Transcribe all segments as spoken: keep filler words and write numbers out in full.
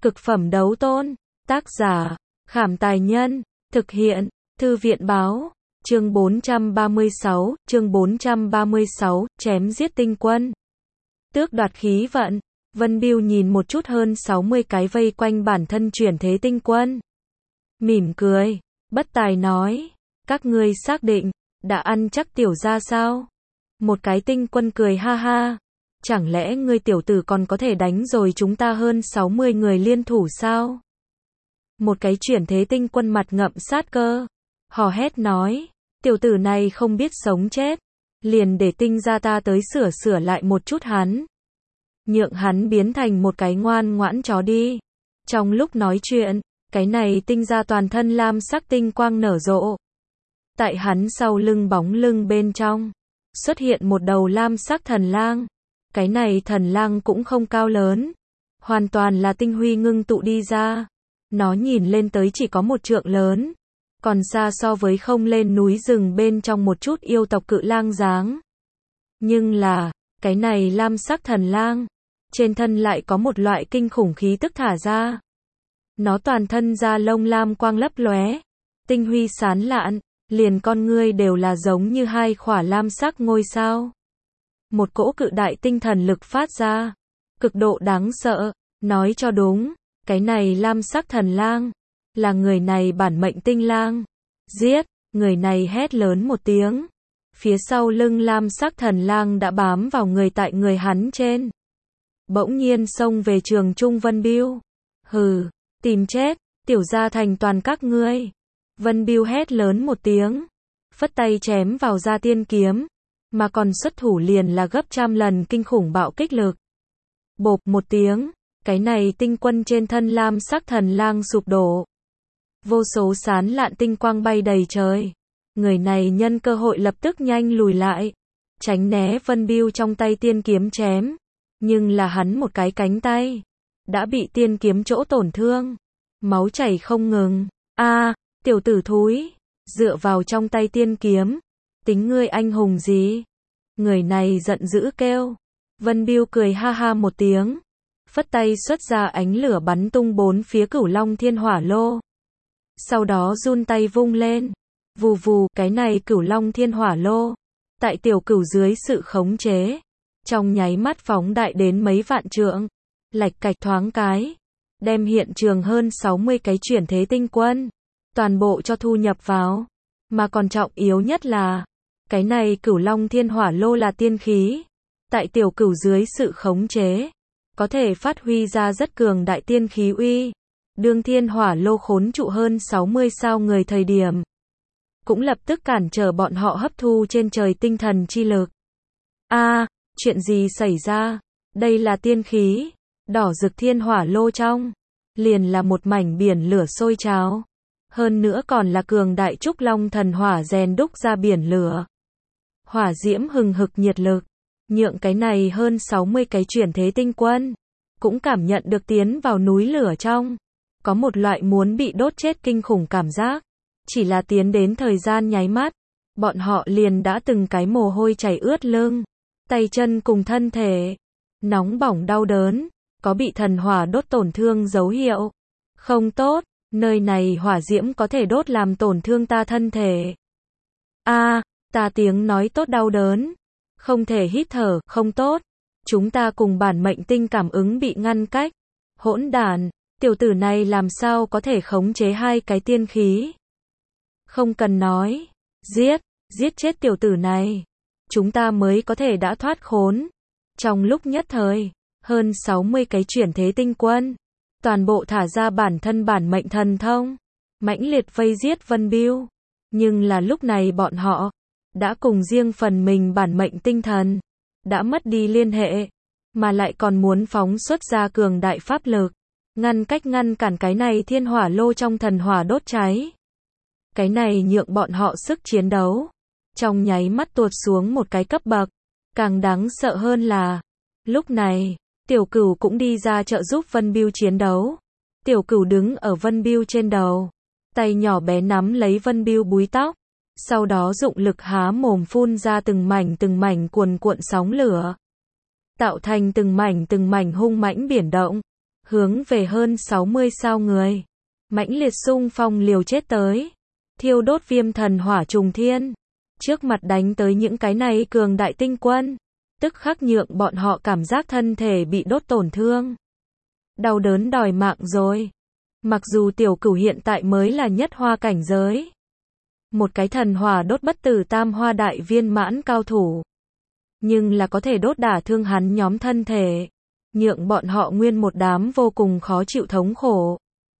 Cực phẩm đấu tôn. Tác giả, Khảm Tài Nhân. Thực hiện, Thư viện Báo. Chương bốn trăm ba mươi sáu, chương bốn trăm ba mươi sáu, chém giết tinh quân. Tước đoạt khí vận. Vân Bưu nhìn một chút hơn sáu mươi cái vây quanh bản thân chuyển thế tinh quân. Mỉm cười, bất tài nói, các ngươi xác định, đã ăn chắc tiểu gia sao? Một cái tinh quân cười ha ha, chẳng lẽ ngươi tiểu tử còn có thể đánh rồi chúng ta hơn sáu mươi người liên thủ sao? Một cái chuyển thế tinh quân mặt ngậm sát cơ, hò hét nói, tiểu tử này không biết sống chết, liền để tinh gia ta tới sửa sửa lại một chút hắn. Nhượng hắn biến thành một cái ngoan ngoãn chó đi. Trong lúc nói chuyện, cái này tinh gia toàn thân lam sắc tinh quang nở rộ. Tại hắn sau lưng bóng lưng bên trong, xuất hiện một đầu lam sắc thần lang. Cái này thần lang cũng không cao lớn, hoàn toàn là tinh huy ngưng tụ đi ra. Nó nhìn lên tới chỉ có một trượng lớn, còn xa so với không lên núi rừng bên trong một chút yêu tộc cự lang dáng. Nhưng là, cái này lam sắc thần lang, trên thân lại có một loại kinh khủng khí tức thả ra. Nó toàn thân da lông lam quang lấp lóe, tinh huy sán lạn, liền con ngươi đều là giống như hai khỏa lam sắc ngôi sao. Một cỗ cự đại tinh thần lực phát ra, cực độ đáng sợ, nói cho đúng, cái này lam sắc thần lang, là người này bản mệnh tinh lang. Giết, người này hét lớn một tiếng. Phía sau lưng lam sắc thần lang đã bám vào người tại người hắn trên. Bỗng nhiên xông về trường trung Vân Bưu. Hừ, tìm chết, tiểu gia thành toàn các ngươi. Vân Bưu hét lớn một tiếng, phất tay chém vào ra tiên kiếm, mà còn xuất thủ liền là gấp trăm lần kinh khủng bạo kích lực. Bộp một tiếng, cái này tinh quân trên thân lam sắc thần lang sụp đổ. Vô số sán lạn tinh quang bay đầy trời. Người này nhân cơ hội lập tức nhanh lùi lại, tránh né Vân Bưu trong tay tiên kiếm chém. Nhưng là hắn một cái cánh tay, đã bị tiên kiếm chỗ tổn thương. Máu chảy không ngừng. A, à, tiểu tử thúi, dựa vào trong tay tiên kiếm. Tính ngươi anh hùng gì? Người này giận dữ kêu. Vân Bưu cười ha ha một tiếng, phất tay xuất ra ánh lửa bắn tung bốn phía cửu long thiên hỏa lô. Sau đó run tay vung lên, vù vù, cái này cửu long thiên hỏa lô, tại tiểu cửu dưới sự khống chế, trong nháy mắt phóng đại đến mấy vạn trượng, lạch cạch thoáng cái, đem hiện trường hơn sáu mươi cái chuyển thế tinh quân, toàn bộ cho thu nhập vào. Mà còn trọng yếu nhất là, cái này cửu long thiên hỏa lô là tiên khí, tại tiểu cửu dưới sự khống chế, có thể phát huy ra rất cường đại tiên khí uy. Đương thiên hỏa lô khốn trụ hơn sáu mươi sao người thời điểm, cũng lập tức cản trở bọn họ hấp thu trên trời tinh thần chi lực. A, à, chuyện gì xảy ra? Đây là tiên khí. Đỏ rực thiên hỏa lô trong, liền là một mảnh biển lửa sôi trào. Hơn nữa còn là cường đại trúc long thần hỏa rèn đúc ra biển lửa. Hỏa diễm hừng hực nhiệt lực, nhượng cái này hơn sáu mươi cái chuyển thế tinh quân, cũng cảm nhận được tiến vào núi lửa trong. Có một loại muốn bị đốt chết kinh khủng cảm giác. Chỉ là tiến đến thời gian nháy mắt, bọn họ liền đã từng cái mồ hôi chảy ướt lưng, tay chân cùng thân thể, nóng bỏng đau đớn, có bị thần hỏa đốt tổn thương dấu hiệu. Không tốt, nơi này hỏa diễm có thể đốt làm tổn thương ta thân thể. A, à, ta tiếng nói tốt đau đớn, không thể hít thở, không tốt. Chúng ta cùng bản mệnh tinh cảm ứng bị ngăn cách. Hỗn đản, tiểu tử này làm sao có thể khống chế hai cái tiên khí? Không cần nói, giết, giết chết tiểu tử này, chúng ta mới có thể đã thoát khốn. Trong lúc nhất thời, hơn sáu mươi cái chuyển thế tinh quân, toàn bộ thả ra bản thân bản mệnh thần thông, mãnh liệt vây giết Vân Bưu. Nhưng là lúc này bọn họ, đã cùng riêng phần mình bản mệnh tinh thần, đã mất đi liên hệ, mà lại còn muốn phóng xuất ra cường đại pháp lực, ngăn cách ngăn cản cái này thiên hỏa lô trong thần hỏa đốt cháy. Cái này nhượng bọn họ sức chiến đấu trong nháy mắt tuột xuống một cái cấp bậc. Càng đáng sợ hơn là, lúc này, tiểu cửu cũng đi ra trợ giúp Vân Bưu chiến đấu. Tiểu cửu đứng ở Vân Bưu trên đầu, tay nhỏ bé nắm lấy Vân Bưu búi tóc, sau đó dụng lực há mồm phun ra từng mảnh từng mảnh cuồn cuộn sóng lửa, tạo thành từng mảnh từng mảnh hung mãnh biển động. hướng về hơn sáu mươi sao người, mãnh liệt xung phong liều chết tới, thiêu đốt viêm thần hỏa trùng thiên, trước mặt đánh tới những cái này cường đại tinh quân, tức khắc nhượng bọn họ cảm giác thân thể bị đốt tổn thương, đau đớn đòi mạng rồi. Mặc dù tiểu cửu hiện tại mới là nhất hoa cảnh giới, một cái thần hỏa đốt bất tử tam hoa đại viên mãn cao thủ, nhưng là có thể đốt đả thương hắn nhóm thân thể, nhượng bọn họ nguyên một đám vô cùng khó chịu thống khổ.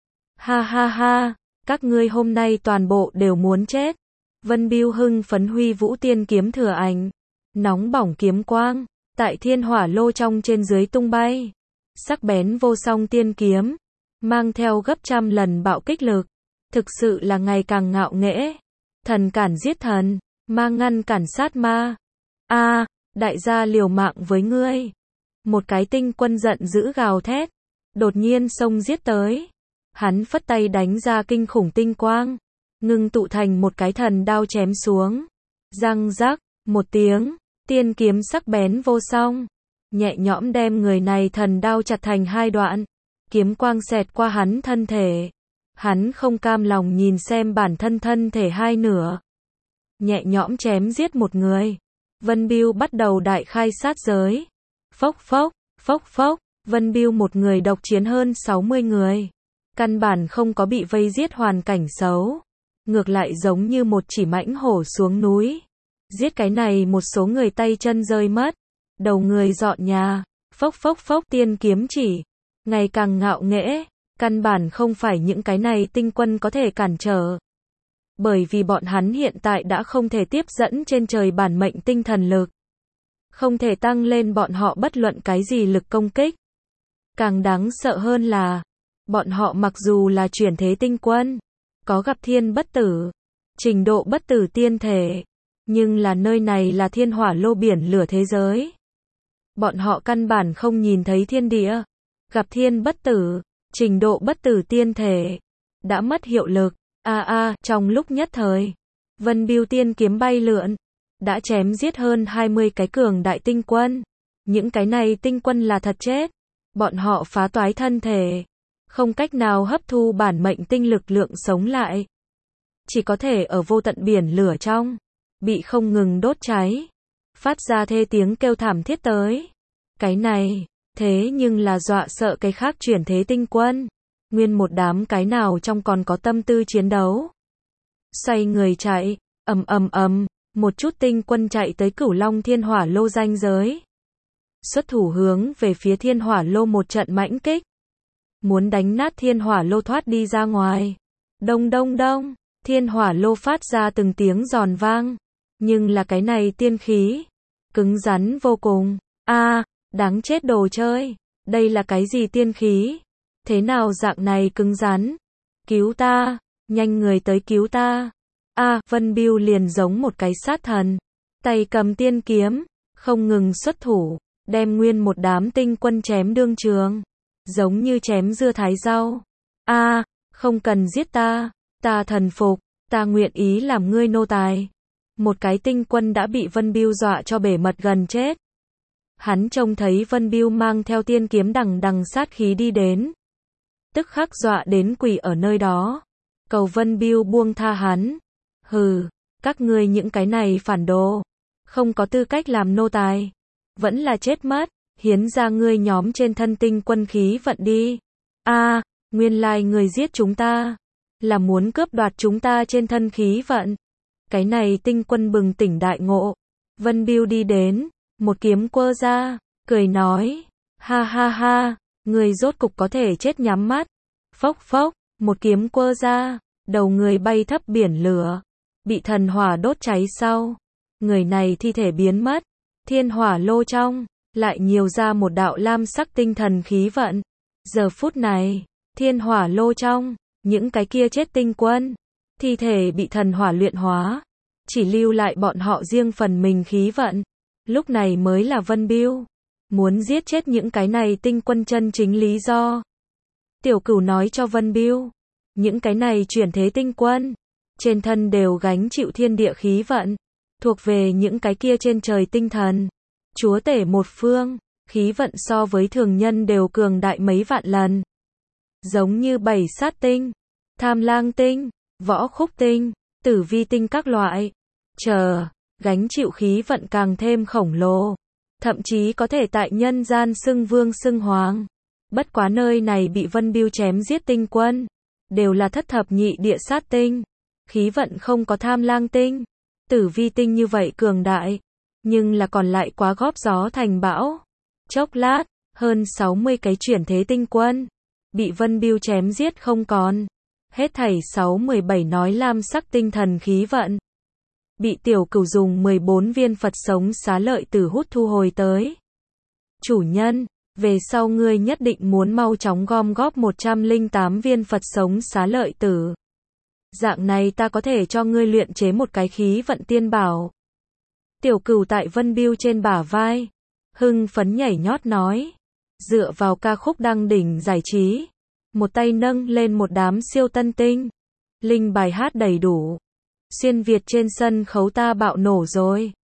Ha ha ha, các ngươi hôm nay toàn bộ đều muốn chết. Vân Bưu hưng phấn huy vũ tiên kiếm thừa ảnh, nóng bỏng kiếm quang, tại thiên hỏa lô trong trên dưới tung bay, sắc bén vô song tiên kiếm, mang theo gấp trăm lần bạo kích lực, thực sự là ngày càng ngạo nghễ. Thần cản giết thần, ma ngăn cản sát ma. A, đại gia liều mạng với ngươi. Một cái tinh quân giận dữ gào thét, đột nhiên xông giết tới. Hắn phất tay đánh ra kinh khủng tinh quang, ngưng tụ thành một cái thần đao chém xuống. Răng rắc, một tiếng, tiên kiếm sắc bén vô song, nhẹ nhõm đem người này thần đao chặt thành hai đoạn. Kiếm quang xẹt qua hắn thân thể. Hắn không cam lòng nhìn xem bản thân thân thể hai nửa. Nhẹ nhõm chém giết một người. Vân Bưu bắt đầu đại khai sát giới. Phốc phốc, phốc phốc, Vân Bưu một người độc chiến hơn sáu mươi người. Căn bản không có bị vây giết hoàn cảnh xấu. Ngược lại giống như một chỉ mãnh hổ xuống núi. Giết cái này một số người tay chân rơi mất. Đầu người dọn nhà. Phốc phốc phốc tiên kiếm chỉ. Ngày càng ngạo nghễ. Căn bản không phải những cái này tinh quân có thể cản trở. Bởi vì bọn hắn hiện tại đã không thể tiếp dẫn trên trời bản mệnh tinh thần lực. Không thể tăng lên bọn họ bất luận cái gì lực công kích. Càng đáng sợ hơn là, bọn họ mặc dù là chuyển thế tinh quân, có gặp thiên bất tử, trình độ bất tử tiên thể, nhưng là nơi này là thiên hỏa lô biển lửa thế giới. Bọn họ căn bản không nhìn thấy thiên địa, gặp thiên bất tử, trình độ bất tử tiên thể, đã mất hiệu lực. A a, trong lúc nhất thời, Vân Bưu tiên kiếm bay lượn, đã chém giết hơn hai mươi cái cường đại tinh quân. Những cái này tinh quân là thật chết, bọn họ phá toái thân thể, không cách nào hấp thu bản mệnh tinh lực lượng sống lại, chỉ có thể ở vô tận biển lửa trong, bị không ngừng đốt cháy, phát ra thê tiếng kêu thảm thiết tới. Cái này, thế nhưng là dọa sợ cái khác chuyển thế tinh quân. Nguyên một đám cái nào trong còn có tâm tư chiến đấu. Xoay người chạy, ầm ầm ầm, một chút tinh quân chạy tới Cửu Long Thiên Hỏa Lô ranh giới. Xuất thủ hướng về phía Thiên Hỏa Lô một trận mãnh kích. Muốn đánh nát Thiên Hỏa Lô thoát đi ra ngoài. Đông đông đông, Thiên Hỏa Lô phát ra từng tiếng giòn vang. Nhưng là cái này tiên khí, cứng rắn vô cùng. A, đáng chết đồ chơi, đây là cái gì tiên khí? Thế nào dạng này cứng rắn? Cứu ta, nhanh người tới cứu ta. A, à, Vân Bưu liền giống một cái sát thần, tay cầm tiên kiếm, không ngừng xuất thủ, đem nguyên một đám tinh quân chém đương trường, giống như chém dưa thái rau. A, à, không cần giết ta, ta thần phục, ta nguyện ý làm ngươi nô tài. Một cái tinh quân đã bị Vân Bưu dọa cho bể mật gần chết. Hắn trông thấy Vân Bưu mang theo tiên kiếm đằng đằng sát khí đi đến, tức khắc dọa đến quỳ ở nơi đó, cầu Vân Bưu buông tha hắn. Hừ, các ngươi những cái này phản đồ, không có tư cách làm nô tài, vẫn là chết mất, hiến ra ngươi nhóm trên thân tinh quân khí vận đi. A, à, nguyên lai người giết chúng ta, là muốn cướp đoạt chúng ta trên thân khí vận. Cái này tinh quân bừng tỉnh đại ngộ, Vân Bưu đi đến, một kiếm quơ ra, cười nói, ha ha ha, người rốt cục có thể chết nhắm mắt. Phốc phốc, một kiếm quơ ra, đầu người bay thấp biển lửa, bị thần hỏa đốt cháy sau. Người này thi thể biến mất, thiên hỏa lô trong, lại nhiều ra một đạo lam sắc tinh thần khí vận. Giờ phút này, thiên hỏa lô trong, những cái kia chết tinh quân, thi thể bị thần hỏa luyện hóa, chỉ lưu lại bọn họ riêng phần mình khí vận. Lúc này mới là Vân Bưu muốn giết chết những cái này tinh quân chân chính lý do. Tiểu Cửu nói cho Vân Bưu, những cái này chuyển thế tinh quân, trên thân đều gánh chịu thiên địa khí vận, thuộc về những cái kia trên trời tinh thần, chúa tể một phương, khí vận so với thường nhân đều cường đại mấy vạn lần. Giống như bảy sát tinh, tham lang tinh, võ khúc tinh, tử vi tinh các loại. Chờ, gánh chịu khí vận càng thêm khổng lồ. Thậm chí có thể tại nhân gian xưng vương xưng hoàng. Bất quá nơi này bị Vân Bưu chém giết tinh quân. Đều là thất thập nhị địa sát tinh. Khí vận không có tham lang tinh, tử vi tinh như vậy cường đại. Nhưng là còn lại quá góp gió thành bão. Chốc lát, hơn sáu mươi cái chuyển thế tinh quân. Bị Vân Bưu chém giết không còn. Hết thảy sáu mươi bảy nói lam sắc tinh thần khí vận. Bị tiểu cửu dùng mười bốn viên Phật sống xá lợi tử hút thu hồi tới. Chủ nhân, về sau ngươi nhất định muốn mau chóng gom góp một trăm lẻ tám viên Phật sống xá lợi tử. Dạng này ta có thể cho ngươi luyện chế một cái khí vận tiên bảo. Tiểu cửu tại Vân Bưu trên bả vai. Hưng phấn nhảy nhót nói. Dựa vào ca khúc đăng đỉnh giải trí. Một tay nâng lên một đám siêu tân tinh. Linh bài hát đầy đủ. Xuyên Việt trên sân khấu ta bạo nổ rồi.